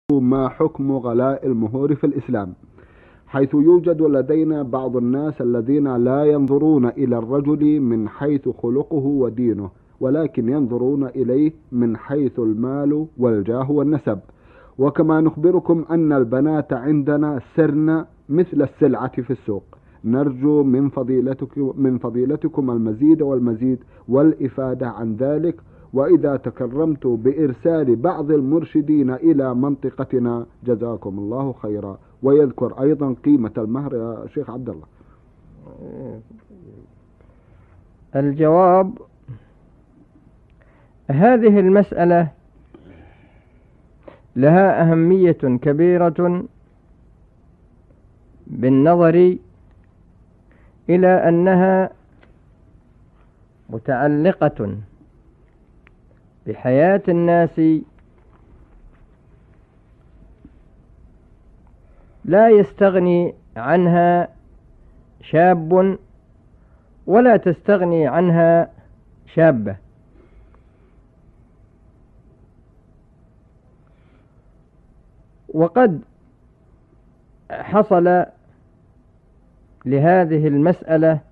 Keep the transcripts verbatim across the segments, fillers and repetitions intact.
ما حكم غلاء المهور في الإسلام، حيث يوجد لدينا بعض الناس الذين لا ينظرون إلى الرجل من حيث خلقه ودينه، ولكن ينظرون إليه من حيث المال والجاه والنسب. وكما نخبركم أن البنات عندنا سرن مثل السلعة في السوق. نرجو من فضيلتكم, من فضيلتكم المزيد والمزيد والإفادة عن ذلك، وإذا تكرمت بإرسال بعض المرشدين إلى منطقتنا جزاكم الله خيرا. ويذكر أيضا قيمة المهر يا شيخ عبد الله. الجواب: هذه المسألة لها أهمية كبيرة بالنظر إلى أنها متعلقة بحياة الناس، لا يستغني عنها شاب ولا تستغني عنها شابة. وقد حصل لهذه المسألة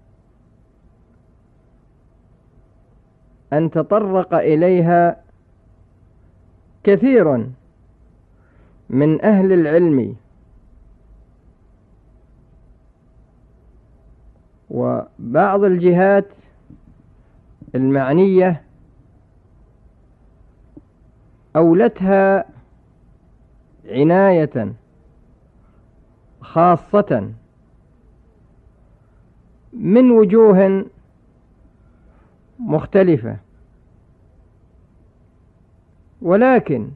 أن تطرق إليها كثير من أهل العلم، وبعض الجهات المعنية أولتها عناية خاصة من وجوه مختلفة. ولكن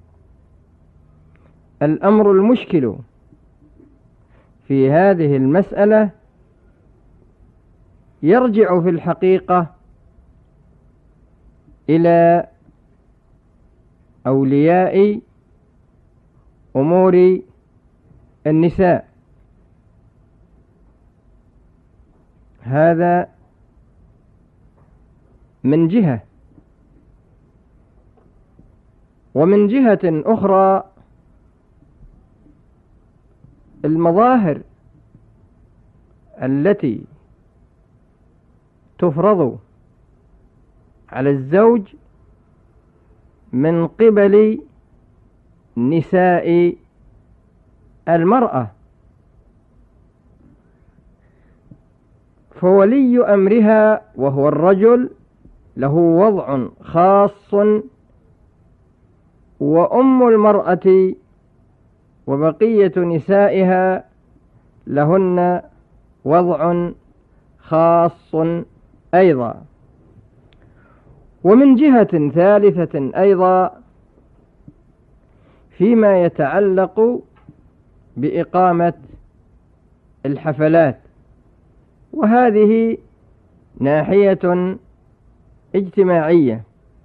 الأمر المشكل في هذه المسألة يرجع في الحقيقة إلى أولياء أمور النساء. هذا من جهة. ومن جهة أخرى المظاهر التي تفرض على الزوج من قبل نساء المرأة، فولي أمرها وهو الرجل له وضع خاص، وأم المرأة وبقية نسائها لهن وضع خاص أيضا. ومن جهة ثالثة أيضا فيما يتعلق بإقامة الحفلات، وهذه ناحية اجتماعية.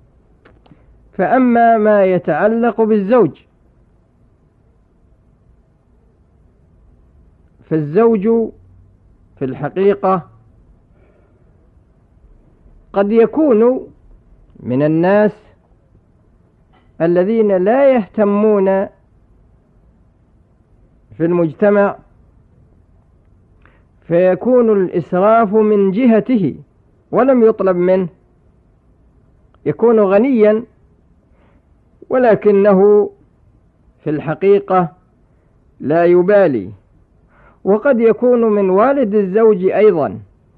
فأما ما يتعلق بالزوج، فالزوج في الحقيقة قد يكون من الناس الذين لا يهتمون في المجتمع، فيكون الإسراف من جهته ولم يطلب منه، يكون غنيا ولكنه في الحقيقة لا يبالي. وقد يكون من والد الزوج أيضا،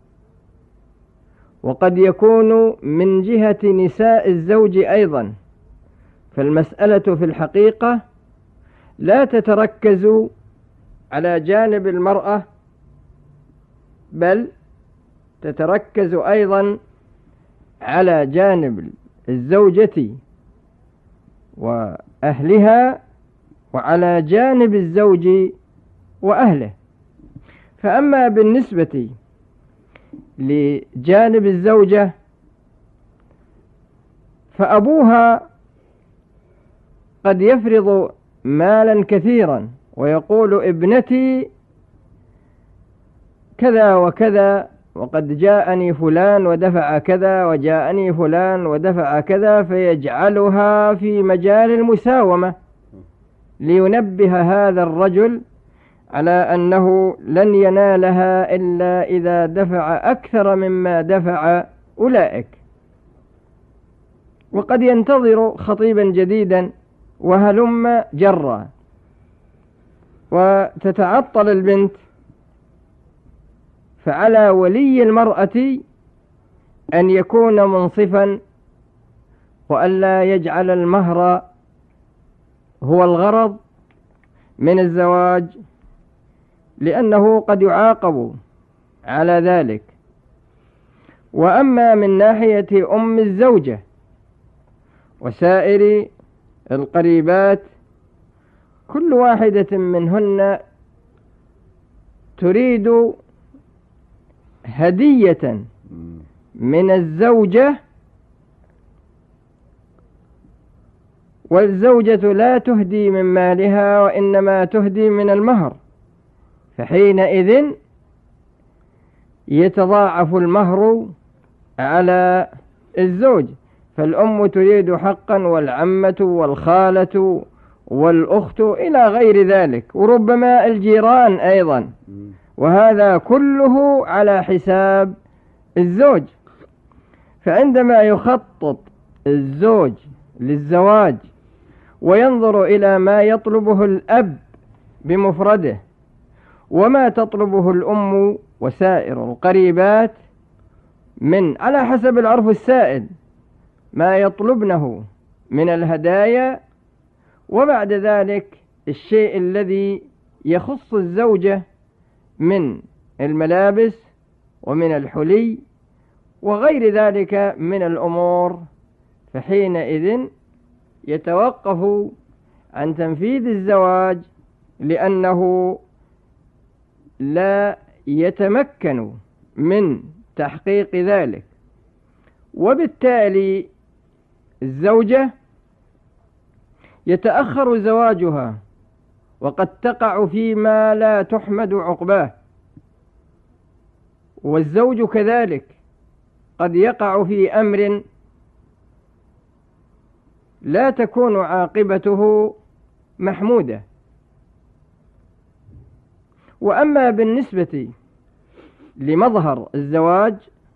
وقد يكون من جهة نساء الزوج أيضا. فالمسألة في الحقيقة لا تتركز على جانب المرأة، بل تتركز أيضا على جانب الزوجة وأهلها، وعلى جانب الزوج وأهله. فأما بالنسبة لجانب الزوجة فأبوها قد يفرض مالا كثيرا ويقول ابنتي كذا وكذا، وقد جاءني فلان ودفع كذا، وجاءني فلان ودفع كذا، فيجعلها في مجال المساومة. لينبه هذا الرجل على أنه لن ينالها إلا إذا دفع أكثر مما دفع أولئك. وقد ينتظر خطيبا جديدا وهلم جرا، وتتعطل البنت، فعلى ولي المرأة أن يكون منصفا وألا يجعل المهر هو الغرض من الزواج، لأنه قد يعاقب على ذلك. وأما من ناحية أم الزوجة وسائر القريبات، كل واحدة منهن تريد هدية من الزوجة، والزوجة لا تهدي من مالها وإنما تهدي من المهر، فحينئذ يتضاعف المهر على الزوج. فالأم تريد حقا، والعمة والخالة والأخت إلى غير ذلك، وربما الجيران أيضا، وهذا كله على حساب الزوج. فعندما يخطط الزوج للزواج وينظر إلى ما يطلبه الأب بمفرده وما تطلبه الأم وسائر القريبات من على حسب العرف السائد ما يطلبنه من الهدايا، وبعد ذلك الشيء الذي يخص الزوجة من الملابس ومن الحلي وغير ذلك من الأمور، فحينئذ يتوقف عن تنفيذ الزواج، لأنه لا يتمكن من تحقيق ذلك. وبالتالي الزوجة يتأخر زواجها وقد تقع فيما لا تحمد عقباه، والزوج كذلك قد يقع في أمر لا تكون عاقبته محمودة. وأما بالنسبة لمظهر الزواج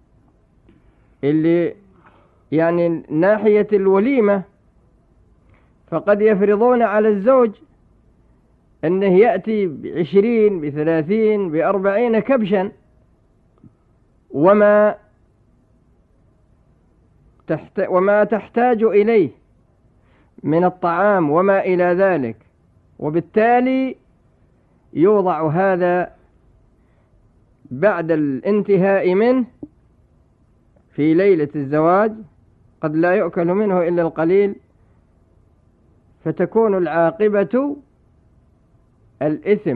اللي يعني ناحية الوليمة، فقد يفرضون على الزوج أنه يأتي بعشرين بثلاثين بأربعين كبشا وما تحت وما تحتاج إليه من الطعام وما إلى ذلك، وبالتالي يوضع هذا بعد الانتهاء منه في ليلة الزواج، قد لا يؤكل منه إلا القليل، فتكون العاقبة الإثم.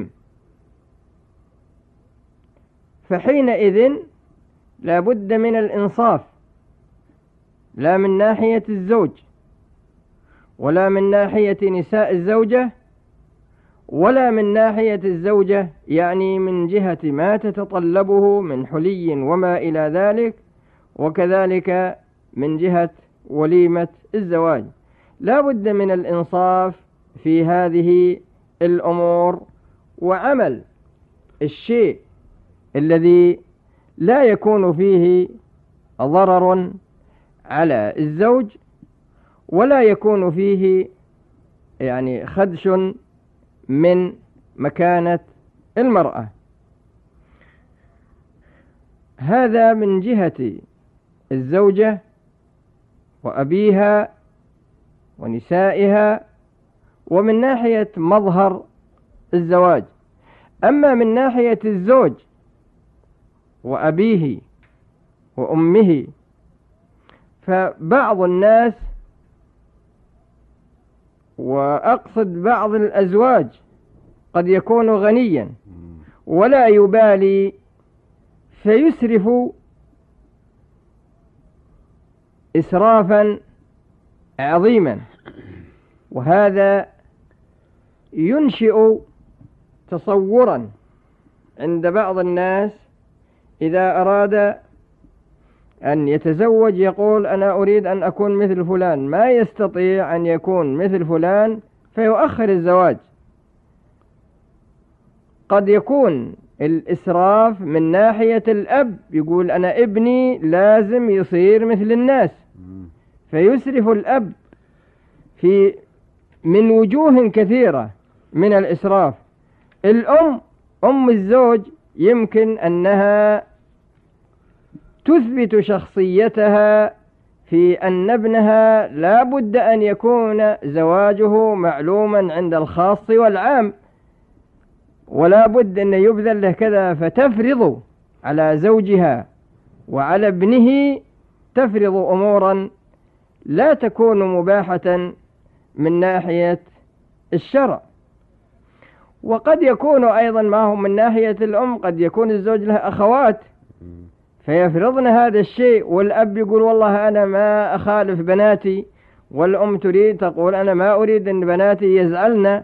فحينئذ لا بد من الإنصاف، لا من ناحية الزوج ولا من ناحية نساء الزوجة ولا من ناحية الزوجة، يعني من جهة ما تتطلبه من حلي وما إلى ذلك، وكذلك من جهة وليمة الزواج. لا بد من الإنصاف في هذه الأمور، وعمل الشيء الذي لا يكون فيه ضرر على الزوج ولا يكون فيه يعني خدش من مكانة المرأة. هذا من جهة الزوجة وأبيها ونسائها، ومن ناحية مظهر الزواج. أما من ناحية الزوج وأبيه وأمه، فبعض الناس، وأقصد بعض الأزواج، قد يكون غنيا ولا يبالي فيسرف إسرافا عظيما، وهذا ينشئ تصورا عند بعض الناس إذا أراد أن يتزوج يقول أنا أريد أن أكون مثل فلان، ما يستطيع أن يكون مثل فلان فيؤخر الزواج. قد يكون الإسراف من ناحية الأب، يقول أنا ابني لازم يصير مثل الناس، فيسرف الأب في من وجوه كثيرة من الإسراف. الأم أم الزوج يمكن أنها تثبت شخصيتها في أن ابنها لا بد أن يكون زواجه معلوما عند الخاص والعام، ولا بد أن يبذل له كذا، فتفرض على زوجها وعلى ابنه، تفرض أمورا لا تكون مباحة من ناحية الشرع. وقد يكون أيضا ما هو من ناحية الأم، قد يكون الزوج له أخوات فيفرضن هذا الشيء، والأب يقول والله أنا ما أخالف بناتي، والأم تريد تقول أنا ما أريد أن بناتي يزعلن،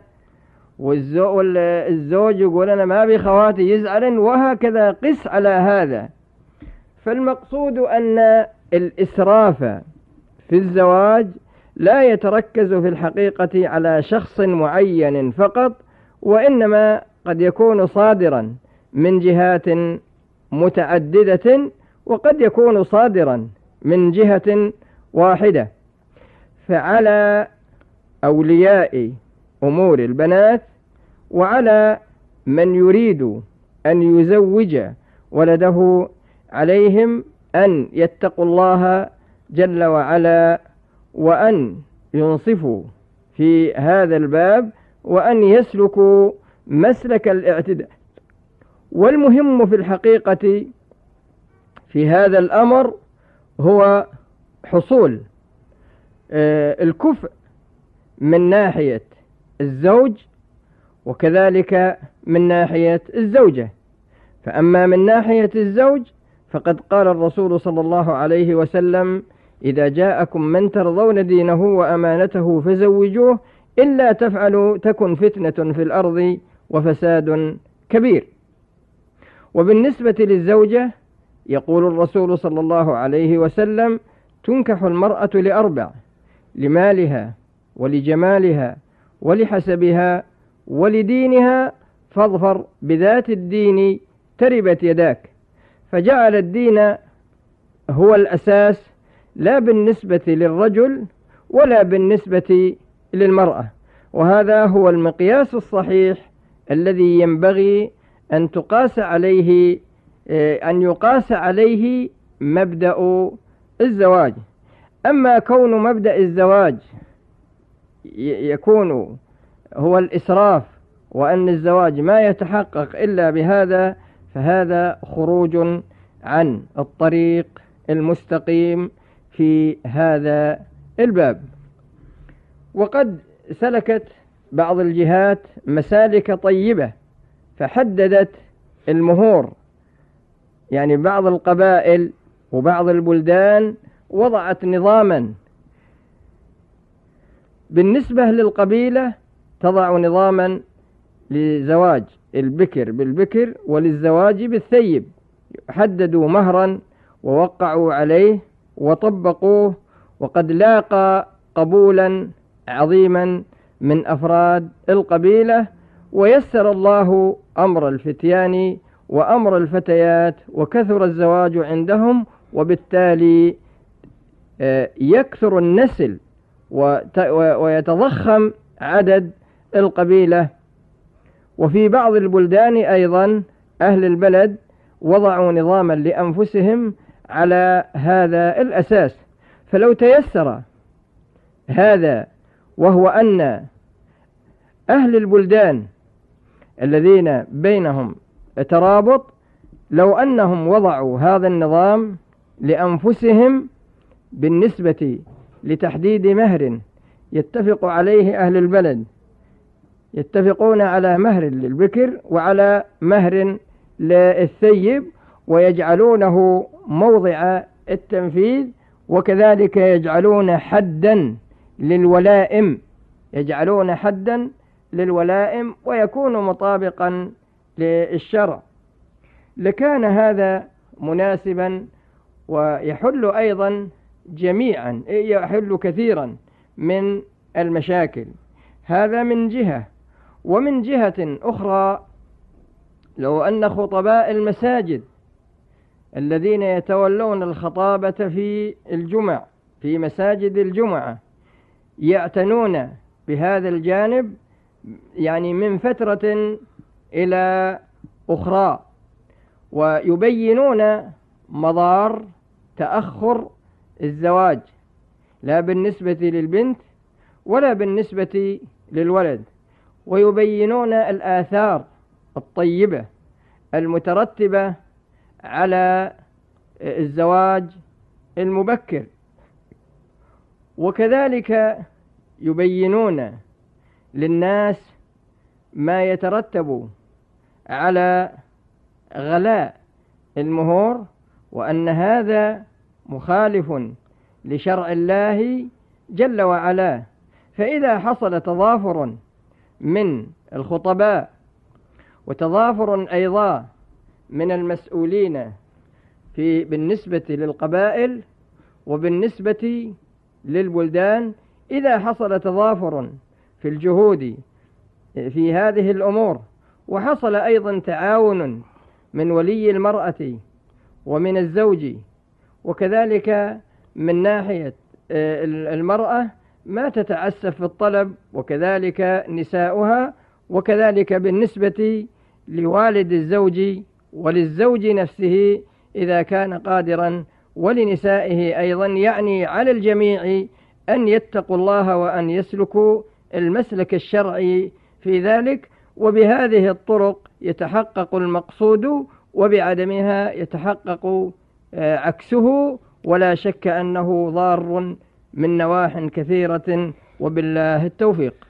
والزوج يقول أنا ما أبي خواتي يزعلن، وهكذا قس على هذا. فالمقصود أن الإسراف في الزواج لا يتركز في الحقيقة على شخص معين فقط، وإنما قد يكون صادرا من جهات متعددة، وقد يكون صادرا من جهة واحدة. فعلى أولياء أمور البنات وعلى من يريد أن يزوج ولده عليهم أن يتقوا الله جل وعلا، وأن ينصفوا في هذا الباب، وأن يسلكوا مسلك الاعتداء. والمهم في الحقيقة في هذا الأمر هو حصول الكفء من ناحية الزوج وكذلك من ناحية الزوجة. فأما من ناحية الزوج فقد قال الرسول صلى الله عليه وسلم: إذا جاءكم من ترضون دينه وأمانته فزوجوه، إلا تفعلوا تكن فتنة في الأرض وفساد كبير. وبالنسبة للزوجة يقول الرسول صلى الله عليه وسلم: تنكح المرأة لأربع: لمالها ولجمالها ولحسبها ولدينها، فاظفر بذات الدين تربت يداك. فجعل الدين هو الأساس، لا بالنسبة للرجل ولا بالنسبة للمرأة، وهذا هو المقياس الصحيح الذي ينبغي أن تقاس عليه أن يقاس عليه مبدأ الزواج. أما كون مبدأ الزواج يكون هو الإسراف، وأن الزواج ما يتحقق إلا بهذا، فهذا خروج عن الطريق المستقيم في هذا الباب. وقد سلكت بعض الجهات مسالك طيبة فحددت المهور، يعني بعض القبائل وبعض البلدان وضعت نظاما بالنسبة للقبيلة، تضع نظاما لزواج البكر بالبكر وللزواج بالثيب، حددوا مهرا ووقعوا عليه وطبقوه، وقد لاقى قبولا عظيما من أفراد القبيلة، ويسر الله أمر الفتيان وأمر الفتيات، وكثر الزواج عندهم، وبالتالي يكثر النسل ويتضخم عدد القبيلة. وفي بعض البلدان أيضا أهل البلد وضعوا نظاما لأنفسهم على هذا الأساس. فلو تيسر هذا، وهو أن أهل البلدان الذين بينهم ترابط، لو أنهم وضعوا هذا النظام لأنفسهم بالنسبة لتحديد مهر يتفق عليه أهل البلد، يتفقون على مهر للبكر وعلى مهر للثيب، ويجعلونه موضع التنفيذ، وكذلك يجعلون حدا للولائم يجعلون حدا للولائم ويكون مطابقا للشرع، لكان هذا مناسبا ويحل أيضا جميعا يحل كثيرا من المشاكل. هذا من جهة. ومن جهة أخرى، لو أن خطباء المساجد الذين يتولون الخطابة في الجمع في مساجد الجمعة يعتنون بهذا الجانب، يعني من فترة إلى أخرى، ويبينون مضار تأخر الزواج، لا بالنسبة للبنت ولا بالنسبة للولد، ويبينون الآثار الطيبة المترتبة على الزواج المبكر، وكذلك يبينون للناس ما يترتب على غلاء المهور، وأن هذا مخالف لشرع الله جل وعلا. فإذا حصل تضافر من الخطباء وتضافر أيضا من المسؤولين في بالنسبة للقبائل وبالنسبة للبلدان، إذا حصل تضافر في الجهود في هذه الأمور، وحصل أيضا تعاون من ولي المرأة ومن الزوج، وكذلك من ناحية المرأة ما تتعسف في الطلب، وكذلك نساؤها، وكذلك بالنسبة لوالد الزوج وللزوج نفسه إذا كان قادرا، ولنسائه أيضا، يعني على الجميع أن يتقوا الله وأن يسلكوا المسلك الشرعي في ذلك. وبهذه الطرق يتحقق المقصود، وبعدمها يتحقق عكسه، ولا شك أنه ضار من نواح كثيرة، وبالله التوفيق.